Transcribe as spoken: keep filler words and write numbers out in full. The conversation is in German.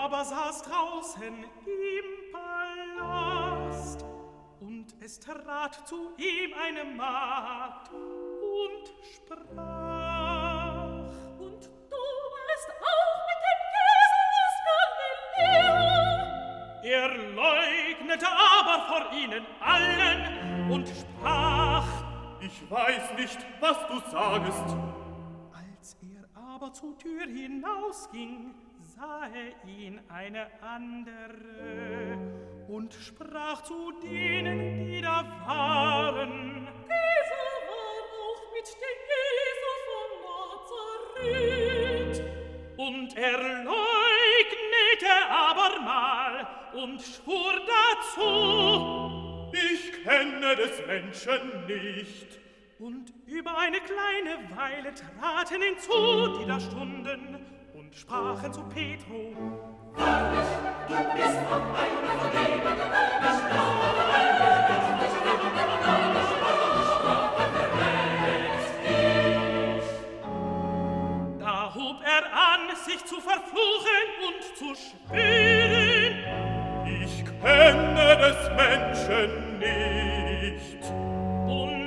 aber saß draußen im Palast, und es trat zu ihm eine Magd und sprach: Und du warst auch mit dem Jesus Galiläa? Er leugnete aber vor ihnen allen und sprach: Ich weiß nicht, was du sagest. Als er aber zur Tür hinausging, sah er ihn eine andere und sprach zu denen, die da waren: Dieser war auch mit dem Jesus von Nazareth. Und er leugnete abermal und schwur dazu: Ich kenne des Menschen nicht. Und über eine kleine Weile traten hinzu, die da stunden, und sprachen zu Petro: Wahrlich, du bist auch einer von denen, ich glaube, weil wir nicht leben, aber Sprache verrät dich. Da hob er an, sich zu verfluchen und zu schwören: Ich kenne des Menschen nicht. Und